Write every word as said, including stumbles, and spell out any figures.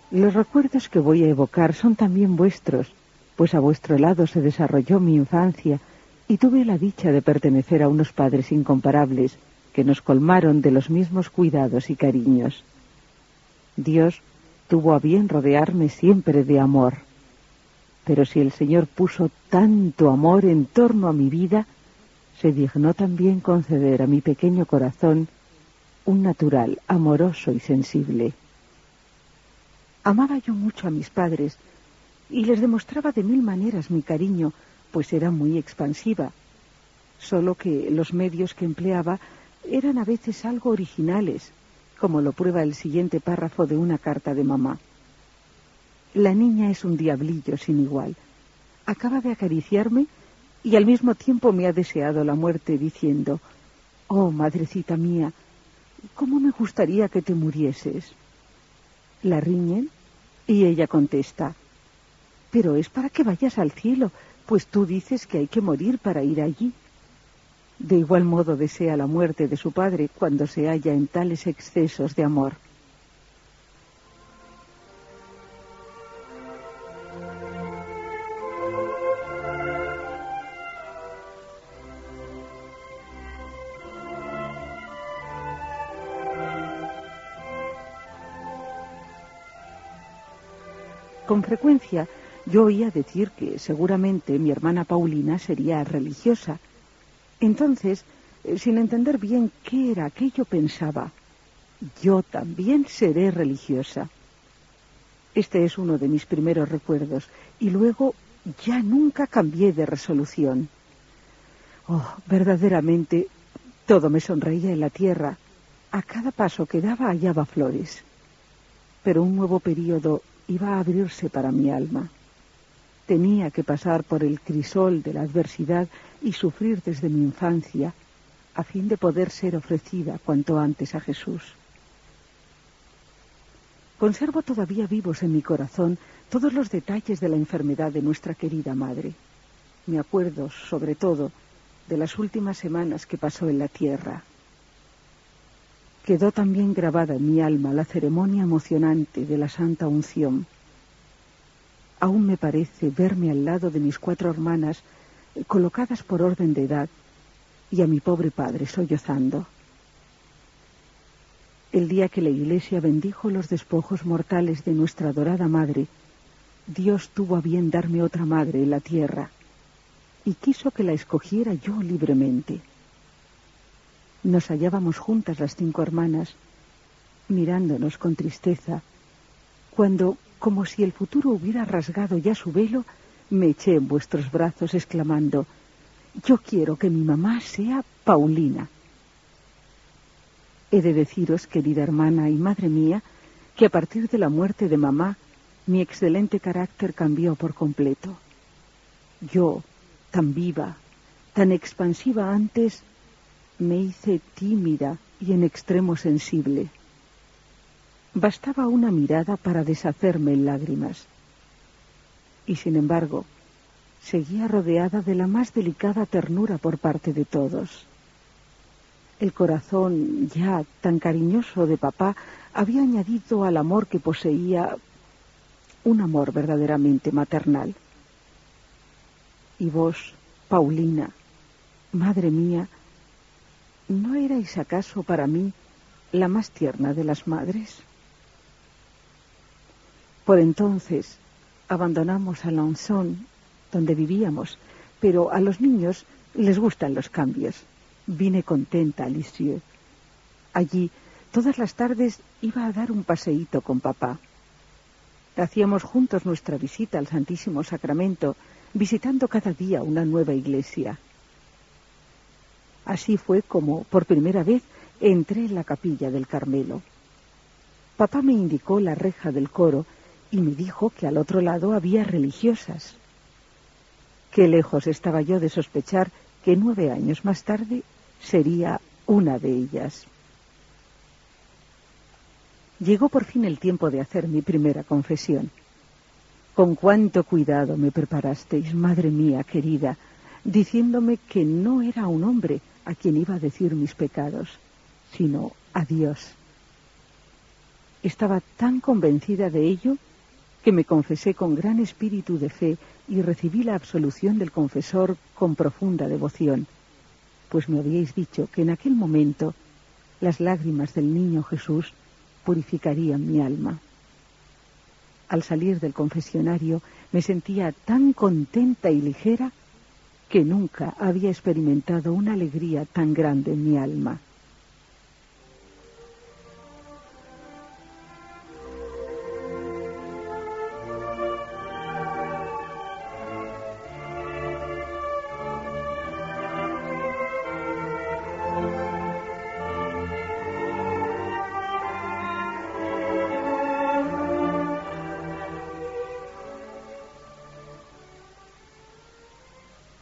Los recuerdos que voy a evocar son también vuestros, pues a vuestro lado se desarrolló mi infancia y tuve la dicha de pertenecer a unos padres incomparables que nos colmaron de los mismos cuidados y cariños. Dios tuvo a bien rodearme siempre de amor, pero si el Señor puso tanto amor en torno a mi vida, se dignó también conceder a mi pequeño corazón un natural, amoroso y sensible. Amaba yo mucho a mis padres y les demostraba de mil maneras mi cariño, pues era muy expansiva, solo que los medios que empleaba eran a veces algo originales, como lo prueba el siguiente párrafo de una carta de mamá. La niña es un diablillo sin igual. Acaba de acariciarme y al mismo tiempo me ha deseado la muerte diciendo: «Oh, madrecita mía, ¿cómo me gustaría que te murieses?». La riñen y ella contesta: «Pero es para que vayas al cielo, pues tú dices que hay que morir para ir allí». De igual modo desea la muerte de su padre cuando se halla en tales excesos de amor. Con frecuencia yo oía decir que seguramente mi hermana Paulina sería religiosa. Entonces, sin entender bien qué era aquello, pensaba: yo también seré religiosa. Este es uno de mis primeros recuerdos, y luego ya nunca cambié de resolución. Oh, verdaderamente, todo me sonreía en la tierra. A cada paso que daba hallaba flores. Pero un nuevo período iba a abrirse para mi alma. Tenía que pasar por el crisol de la adversidad y sufrir desde mi infancia, a fin de poder ser ofrecida cuanto antes a Jesús. Conservo todavía vivos en mi corazón todos los detalles de la enfermedad de nuestra querida madre. Me acuerdo, sobre todo, de las últimas semanas que pasó en la tierra. Quedó también grabada en mi alma la ceremonia emocionante de la Santa Unción. Aún me parece verme al lado de mis cuatro hermanas, colocadas por orden de edad, y a mi pobre padre sollozando. El día que la Iglesia bendijo los despojos mortales de nuestra adorada madre, Dios tuvo a bien darme otra madre en la tierra, y quiso que la escogiera yo libremente. Nos hallábamos juntas las cinco hermanas, mirándonos con tristeza, cuando, como si el futuro hubiera rasgado ya su velo, me eché en vuestros brazos exclamando: «Yo quiero que mi mamá sea Paulina». He de deciros, querida hermana y madre mía, que a partir de la muerte de mamá, mi excelente carácter cambió por completo. Yo, tan viva, tan expansiva antes, me hice tímida y en extremo sensible. Bastaba una mirada para deshacerme en lágrimas. Y sin embargo, seguía rodeada de la más delicada ternura por parte de todos. El corazón ya tan cariñoso de papá había añadido al amor que poseía un amor verdaderamente maternal. Y vos, Paulina, madre mía, ¿no erais acaso para mí la más tierna de las madres? Por entonces abandonamos Alençon, donde vivíamos, pero a los niños les gustan los cambios. Vine contenta a Lisieux. Allí, todas las tardes, iba a dar un paseíto con papá. Hacíamos juntos nuestra visita al Santísimo Sacramento, visitando cada día una nueva iglesia. Así fue como, por primera vez, entré en la capilla del Carmelo. Papá me indicó la reja del coro y me dijo que al otro lado había religiosas. Qué lejos estaba yo de sospechar que nueve años más tarde sería una de ellas. Llegó por fin el tiempo de hacer mi primera confesión. Con cuánto cuidado me preparasteis, madre mía querida, diciéndome que no era un hombre a quien iba a decir mis pecados, sino a Dios. Estaba tan convencida de ello que me confesé con gran espíritu de fe y recibí la absolución del confesor con profunda devoción, pues me habíais dicho que en aquel momento las lágrimas del niño Jesús purificarían mi alma. Al salir del confesionario me sentía tan contenta y ligera que nunca había experimentado una alegría tan grande en mi alma.